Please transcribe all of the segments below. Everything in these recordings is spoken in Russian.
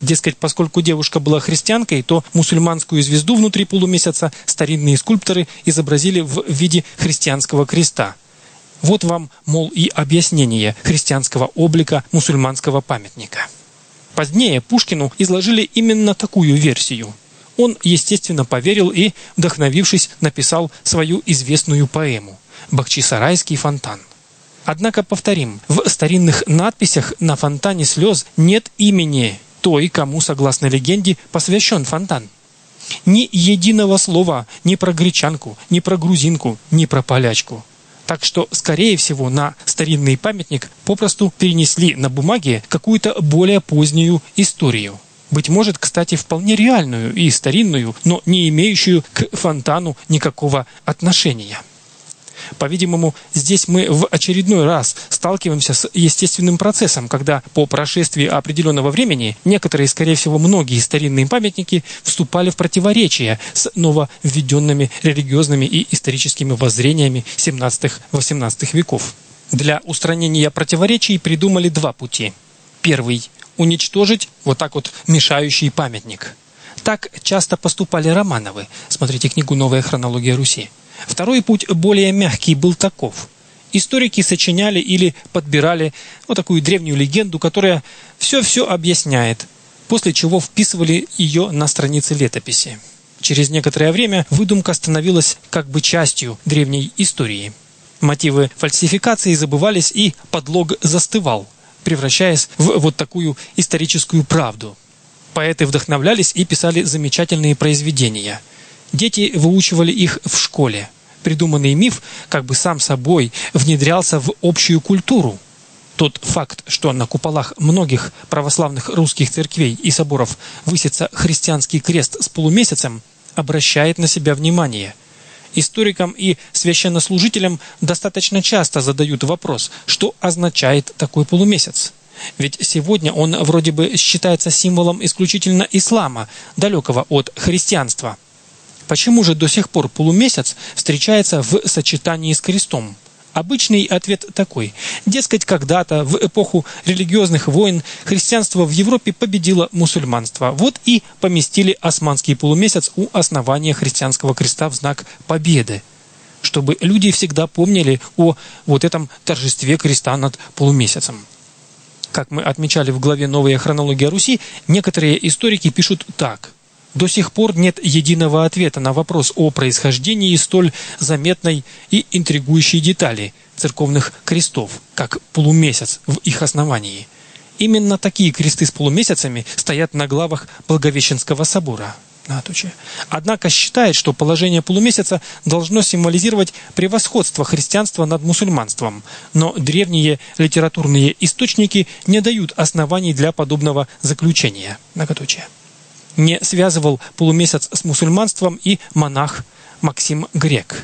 Дескать, поскольку девушка была христианкой, то мусульманскую звезду внутри полумесяца старинные скульпторы изобразили в виде христианского креста. Вот вам, мол, и объяснение христианского облика мусульманского памятника. Позднее Пушкину изложили именно такую версию. Он, естественно, поверил и, вдохновившись, написал свою известную поэму «Бахчисарайский фонтан». Однако, повторим, в старинных надписях на фонтане слез нет имени той, кому, согласно легенде, посвящен фонтан. Ни единого слова ни про гречанку, ни про грузинку, ни про полячку. Так что, скорее всего, на старинный памятник попросту перенесли на бумаге какую-то более позднюю историю. Быть может, кстати, вполне реальную и старинную, но не имеющую к фонтану никакого отношения. По-видимому, здесь мы в очередной раз сталкиваемся с естественным процессом, когда по прошествии определенного времени некоторые, скорее всего, многие старинные памятники вступали в противоречие с нововведенными религиозными и историческими воззрениями 17-18 веков. Для устранения противоречий придумали два пути. Первый – уничтожить вот так вот мешающий памятник. Так часто поступали Романовы. Смотрите книгу «Новая хронология Руси». Второй путь, более мягкий, был таков. Историки сочиняли или подбирали вот такую древнюю легенду, которая все объясняет, после чего вписывали ее на страницы летописи. Через некоторое время выдумка становилась как бы частью древней истории. Мотивы фальсификации забывались, и подлог застывал, превращаясь в вот такую историческую правду. Поэты вдохновлялись и писали замечательные произведения. Дети выучивали их в школе. Придуманный миф как бы сам собой внедрялся в общую культуру. Тот факт, что на куполах многих православных русских церквей и соборов высится христианский крест с полумесяцем, обращает на себя внимание. Историкам и священнослужителям достаточно часто задают вопрос, что означает такой полумесяц. Ведь сегодня он вроде бы считается символом исключительно ислама, далекого от христианства. Почему же до сих пор полумесяц встречается в сочетании с крестом? Обычный ответ такой. Дескать, когда-то, в эпоху религиозных войн, христианство в Европе победило мусульманство. Вот и поместили османский полумесяц у основания христианского креста в знак победы, чтобы люди всегда помнили о вот этом торжестве креста над полумесяцем. Как мы отмечали в главе «Новая хронология Руси», некоторые историки пишут так. До сих пор нет единого ответа на вопрос о происхождении столь заметной и интригующей детали церковных крестов, как полумесяц в их основании. Именно такие кресты с полумесяцами стоят на главах Благовещенского собора. Однако считает, что положение полумесяца должно символизировать превосходство христианства над мусульманством, но древние литературные источники не дают оснований для подобного заключения. Не связывал полумесяц с мусульманством и монах Максим Грек.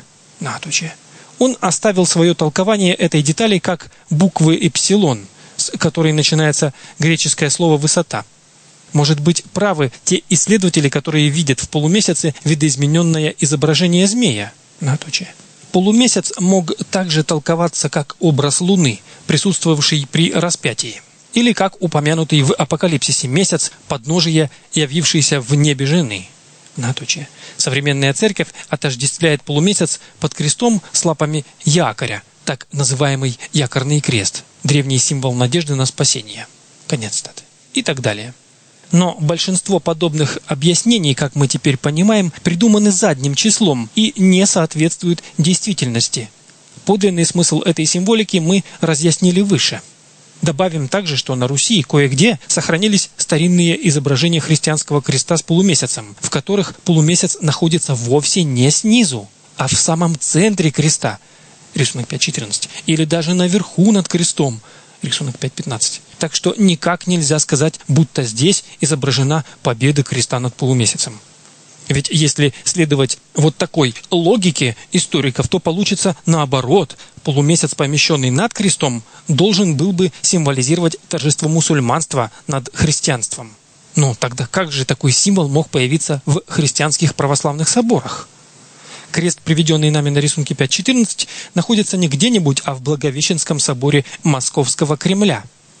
Он оставил свое толкование этой детали как буквы эпсилон, с которой начинается греческое слово «высота». Может быть, правы те исследователи, которые видят в полумесяце видоизмененное изображение змея. Полумесяц мог также толковаться как образ Луны, присутствовавший при распятии, или как упомянутый в Апокалипсисе месяц, подножие, явившийся в небе жены. Современная церковь отождествляет полумесяц под крестом с лапами якоря, так называемый якорный крест, древний символ надежды на спасение. Конец цитаты. И так далее. Но большинство подобных объяснений, как мы теперь понимаем, придуманы задним числом и не соответствуют действительности. Подлинный смысл этой символики мы разъяснили выше. Добавим также, что на Руси кое-где сохранились старинные изображения христианского креста с полумесяцем, в которых полумесяц находится вовсе не снизу, а в самом центре креста, рисунок 5.14, или даже наверху над крестом, рисунок 5.15. Так что никак нельзя сказать, будто здесь изображена победа креста над полумесяцем. Ведь если следовать вот такой логике историков, то получится наоборот. Полумесяц, помещенный над крестом, должен был бы символизировать торжество мусульманства над христианством. Но тогда как же такой символ мог появиться в христианских православных соборах? Крест, приведенный нами на рисунке 5.14, находится не где-нибудь, а в Благовещенском соборе Московского Кремля.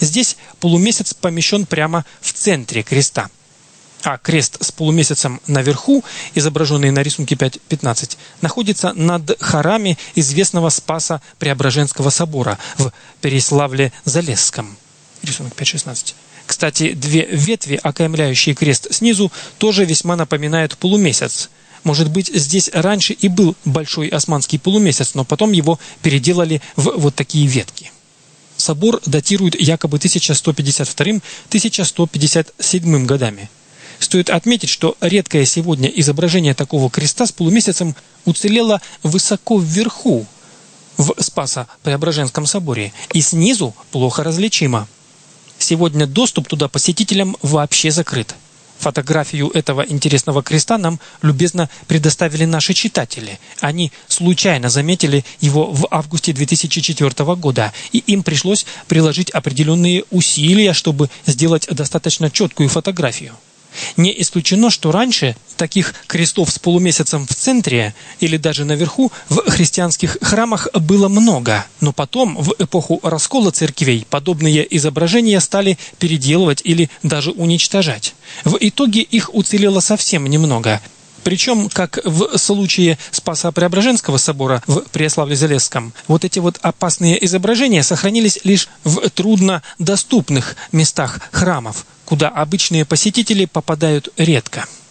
Здесь полумесяц помещен прямо в центре креста. А крест с полумесяцем наверху, изображенный на рисунке 5.15, находится над хорами известного Спаса Преображенского собора в Переяславле-Залесском. Рисунок 5.16. Кстати, две ветви, окаймляющие крест снизу, тоже весьма напоминают полумесяц. Может быть, здесь раньше и был большой османский полумесяц, но потом его переделали в вот такие ветки. Собор датируют якобы 1152-1157 годами. Стоит отметить, что редкое сегодня изображение такого креста с полумесяцем уцелело высоко вверху, в Спасо-Преображенском соборе, и снизу плохо различимо. Сегодня доступ туда посетителям вообще закрыт. Фотографию этого интересного креста нам любезно предоставили наши читатели. Они случайно заметили его в августе 2004 года, и им пришлось приложить определенные усилия, чтобы сделать достаточно четкую фотографию. Не исключено, что раньше таких крестов с полумесяцем в центре или даже наверху в христианских храмах было много, но потом, в эпоху раскола церквей, подобные изображения стали переделывать или даже уничтожать. В итоге их уцелело совсем немного. Причем, как в случае Спасо-Преображенского собора в Переяславле-Залесском, вот эти вот опасные изображения сохранились лишь в труднодоступных местах храмов, куда обычные посетители попадают редко.